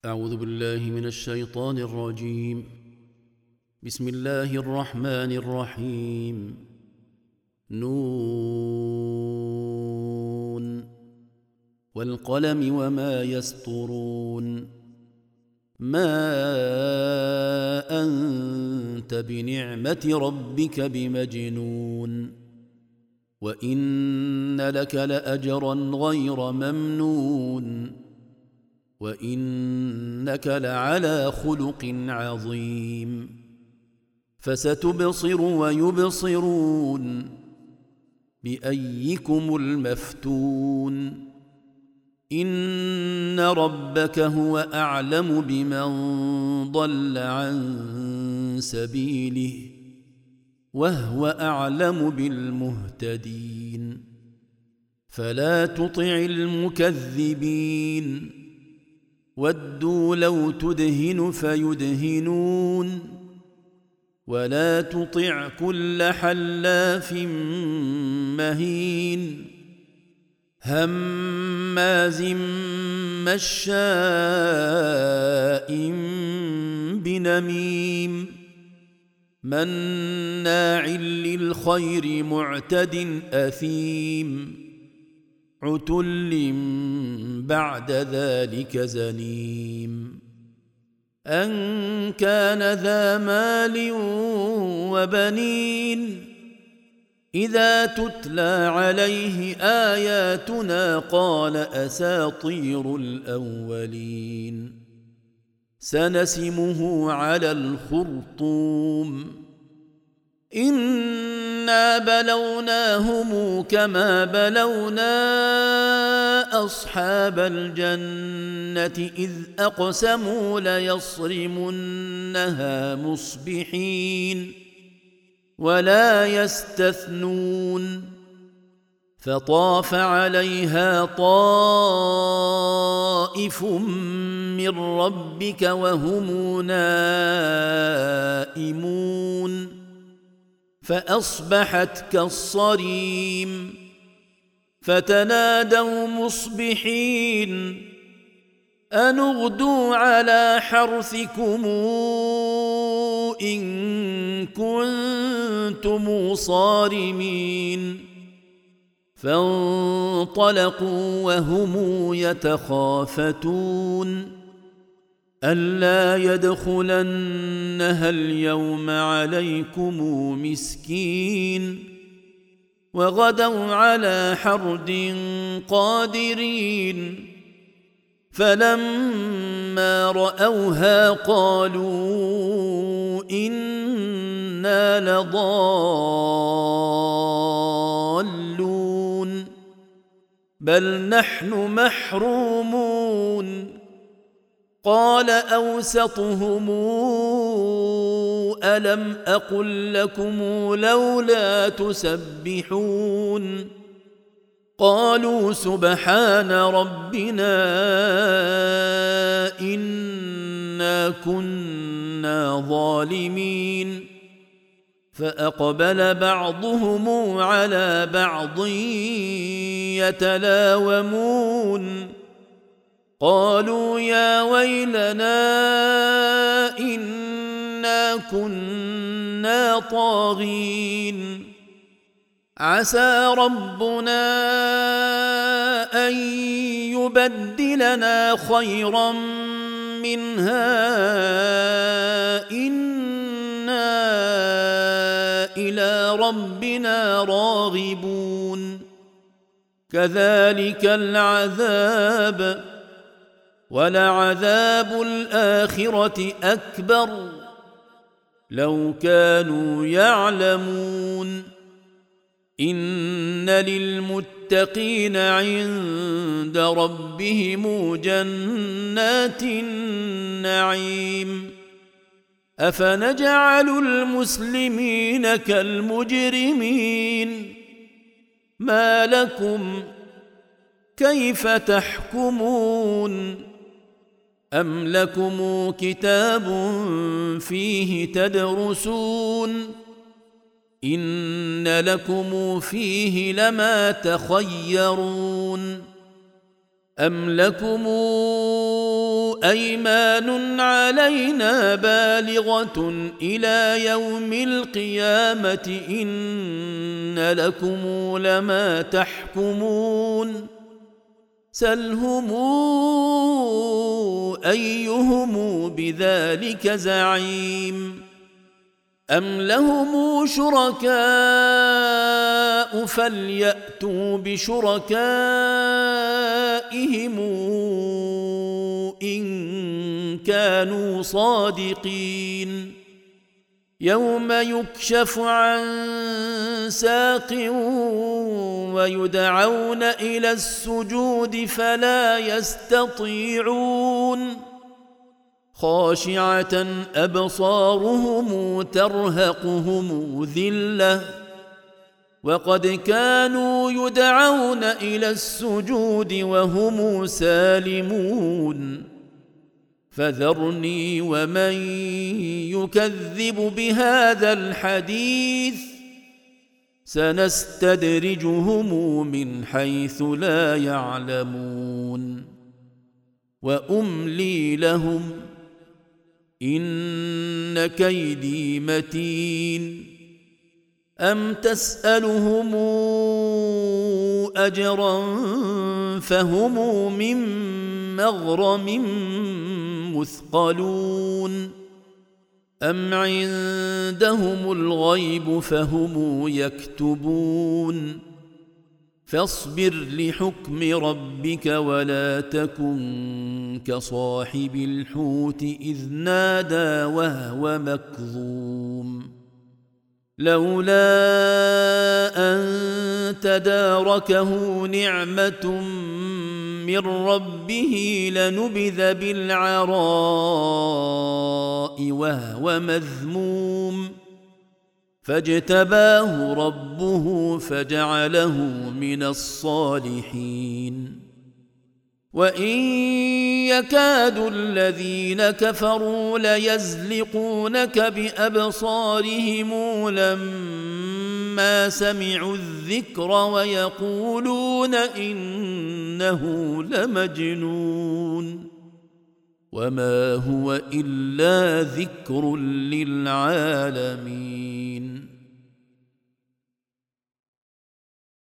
أعوذ بالله من الشيطان الرجيم. بسم الله الرحمن الرحيم. نون والقلم وما يسطرون. ما أنت بنعمة ربك بمجنون، وإن لك لأجرا غير ممنون، وإنك لعلى خلق عظيم. فستبصر ويبصرون بأيكم المفتون. إن ربك هو أعلم بمن ضل عن سبيله وهو أعلم بالمهتدين. فلا تطع المكذبين، ودوا لو تدهن فيدهنون. ولا تطع كل حلاف مهين هماز مشاء بنميم مناع للخير معتد أثيم عتل بعد ذلك زنيم. أن كان ذا مال وبنين إذا تتلى عليه آياتنا قال أساطير الأولين. سنسمه على الخرطوم. إنا بلوناهم كما بلونا أصحاب الجنة إذ أقسموا ليصرمنها مصبحين ولا يستثنون. فطاف عليها طائف من ربك وهم نائمون فأصبحت كالصريم. فتنادوا مصبحين أن اغدوا على حرثكم إن كنتم صارمين. فانطلقوا وهم يتخافتون ألا يدخلنها اليوم عليكم مسكين. وغدوا على حرد قادرين. فلما رأوها قالوا إنا لضالون بل نحن محرومون. قال أوسطهم ألم أقل لكم لولا تسبحون. قالوا سبحان ربنا إنا كنا ظالمين. فأقبل بعضهم على بعض يتلاومون قالوا يا ويلنا إنا كنا طاغين. عسى ربنا أن يبدلنا خيرا منها إنا إلى ربنا راغبون. كذلك العذاب ولعذاب الآخرة أكبر لو كانوا يعلمون. إن للمتقين عند ربهم جنات النعيم. أفنجعل المسلمين كالمجرمين ما لكم كيف تحكمون. أم لكم كتاب فيه تدرسون إن لكم فيه لما تخيرون. أم لكم أيمان علينا بالغة إلى يوم القيامة إن لكم لما تحكمون سلهم أيهم بذلك زعيم أم لهم شركاء فليأتوا بشركائهم إن كانوا صادقين يوم يكشف عن ساق ويدعون إلى السجود فلا يستطيعون خاشعة أبصارهم ترهقهم ذلة وقد كانوا يدعون إلى السجود وهم سالمون فذرني ومن يكذب بهذا الحديث سنستدرجهم من حيث لا يعلمون وأملي لهم إن كيدي متين أم تسألهم أجرا فهم من مغرم مثقلون أم عندهم الغيب فهم يكتبون فاصبر لحكم ربك ولا تكن كصاحب الحوت إذ نادى وهو مكظوم لولا أن تداركه نعمة من ربه لنبذ بالعراء وهو مذموم فاجتباه ربه فجعله من الصالحين وإن يكاد الذين كفروا ليزلقونك بأبصارهم لما سمعوا الذكر ويقولون إنه لمجنون وما هو إلا ذكر للعالمين